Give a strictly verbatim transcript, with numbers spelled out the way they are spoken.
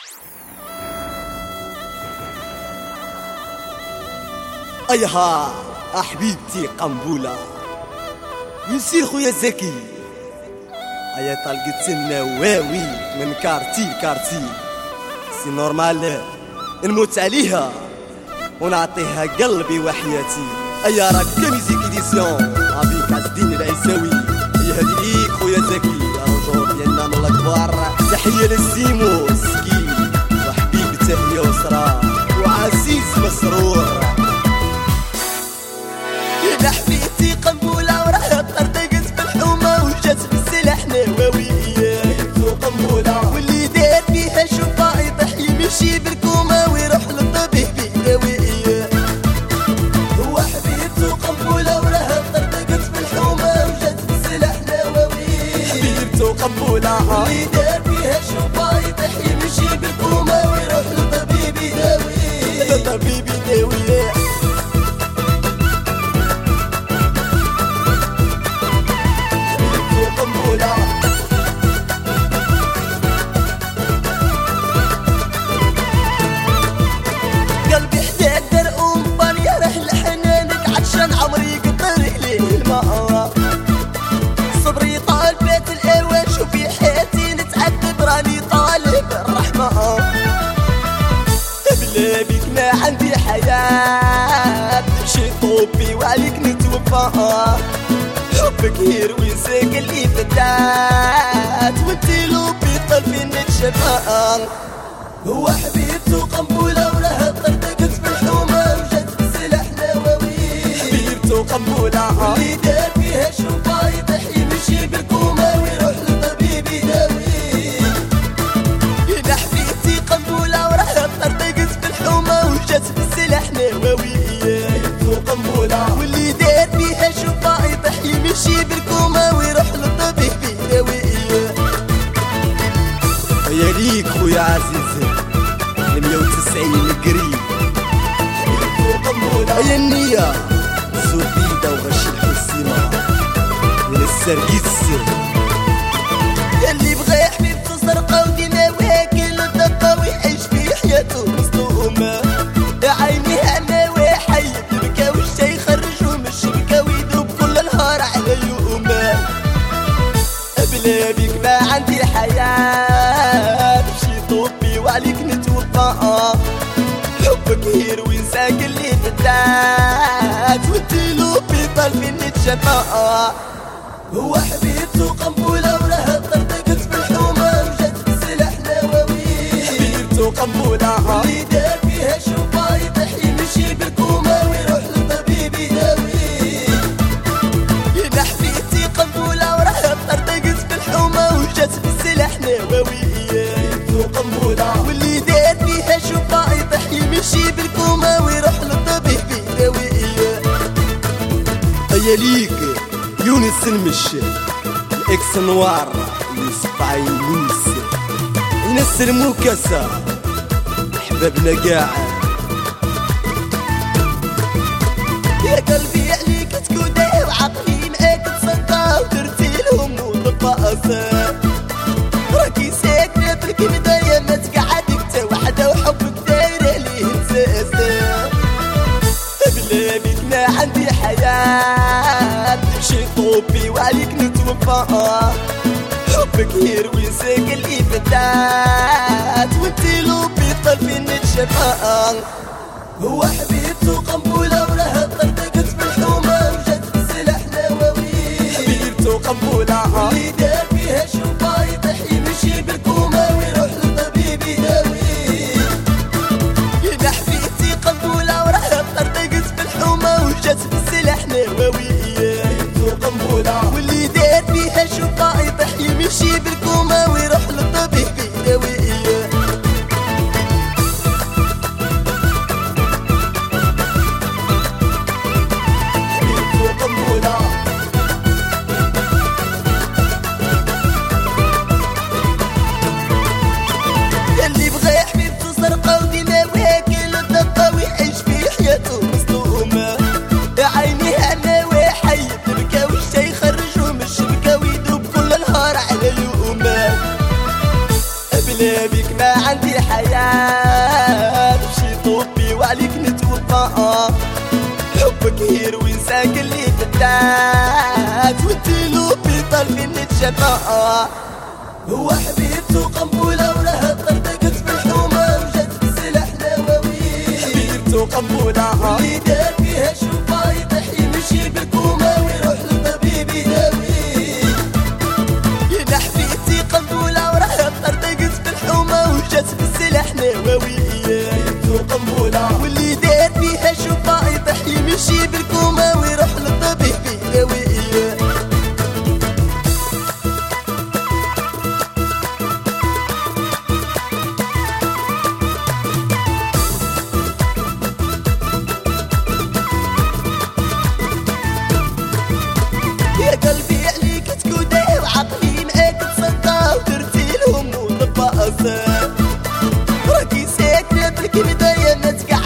أيها أحبيبتي قنبولة يسير خويا زكي أيا طلقت النواوي من كارتي لكارتي سي نورمال نموت عليها ونعطيها قلبي وحياتي. أيا راك كميزيك إديسيون أبيك عز الدين العيساوي. أيا هادي ليك خويا زكي رجوع ديالنا من الكبار. تحية للسيمو سكي وحبيبته يسرى وعزيز مسرور. يا حبيبتي قنبولة وراها طردقت بالحومة وجات بالسلاح نواوية قنبولة واللي دار فيها شوفها يطيح يمشي بالكومة ويروح للطبيب بداوية. هو حبيبته قنبولة وراها طردقت بالحومة وجات بالسلاح نواوية. حبيبته قنبولة واللي دار فيها شوفها يطيح يمشي بالكومة ويروح للطبيب بداوية للطبيب بداوية. قلبي احتاج درقوم بان يا رحل حنانك عطشان عمري قطر ليه الماء. صبري طال بيت الاوان شوفي حياتي نتعذب راني طالب الرحمة. بلا بيك ما عندي حياة شي طوبي وعليك نتوفى. حبك يروي ساق اللي فتات وانتي لوبي طالبين نتشفى. هو حبيبته قنبولة وراها طردقت بالحومة وجات بالسلاح نواوي. حبيبته قنبولة واللي دار فيها شوفها يطيح يمشي بالكومة ويروح للطبيب يداوي. يا حبيبتي قنبولة وراها طردقت بالحومة وجات بالسلاح نواوي. حبيبته قنبولة واللي دار فيها شوفها يطيح يمشي بالكومة ويروح للطبيب يداوي. يا ليك خويا عزيز المية وتسعين قريب. يا النية زبيدة وغش الحسيمة من السرقيس. ياللي بغى حبيبته زرقا وديما واكل الدقة ويعيش في حياته مصدومة. يا عيني أنا وحي البكا والشا يخرجو من الشبكة ويدوب كل نهار على يومه. بلا بيك ما عندي حياة شي طوبي وعليك نتوفى. حبك يروي نساق اللي بدات وانتي لوبي طالبين نتشفى. هو حبيبته قنبولة وراها طردقت بالحومة وجات بالسلاح نواوي. حبيبته قنبولة واللي دار فيها شوفها يطيح يمشي بالكومة ويروح للطبيب يداوي. يا حبيبتي قنبولة وراها طردقت بالحومة وجات بالسلاح نواوي. حبيبته قنبولة واللي دار فيها شوفها يطيح يمشي بالكومة ويروح للطبيب يداوي. أيا ليك يونس المش الإكس نوار يوسف عينوس ينس المكاسة أحبابنا قاع. يا قلبي عليك تكودي وعقلي معاك تصدى ودرتي لهم والبقاسة. راكي ساكنة بالكبدة يا ما تقعدك تا وحدة وحبك دايرة ليه مساسة. بلا بيك ما عندي حياة شي طوبي وعليك نتوفى. حبك يروي ساق اللي فتات وانتي لوبي طالبين نتشفى. هو حبيبته قنبولة وراها طردقت بالحومة وجات بالسلاح نواوي. حبيبته قنبولة واللي دار فيها شوفها يطيح يمشي بالكومة ويروح للطبيب يداوي. يا حبيبتي قنبولة وراها طردقت بالحومة وجات بالسلاح نواوي. حبيبته قنبولة واللي دار فيها شوفها يطيح يمشي بالكومة ويروح للطبيب يداوي. ياللي بغى حبيبته زرقا وديما واكل الدقة ويعيش في حياته مصدومة. يا عيني أنا وحي البكا والشا يخرجو من الشبكة ويدوب كل نهار على يومه. بلا بيك ما عندي حياة العاد مشي طوبي وعليك نتوفى حبك هيروين ساق اللي تدات وانتي لوبي طالبين نتشفى هو حبيبته قنبولة ولها طردقت بالحومة وجات بالسلاح نواوي حبيبته قنبولة واللي دار فيها شوفا يطيح يمشي بالكومة ويروح للطبيب يداوي يا حبيبتي قنبولة وراها طردقت بالحومة وجات بالسلاح نواوي حبيبته قنبولة واللي دار فيها شوفا يطيح يمشي بالكومة ويروح للطبيب يداوي يا قلبي عليك تكودي وعقلي معاك تصدى ودرتي لهم وطبقة راكي ساكنة بالكبدة يا ما تقع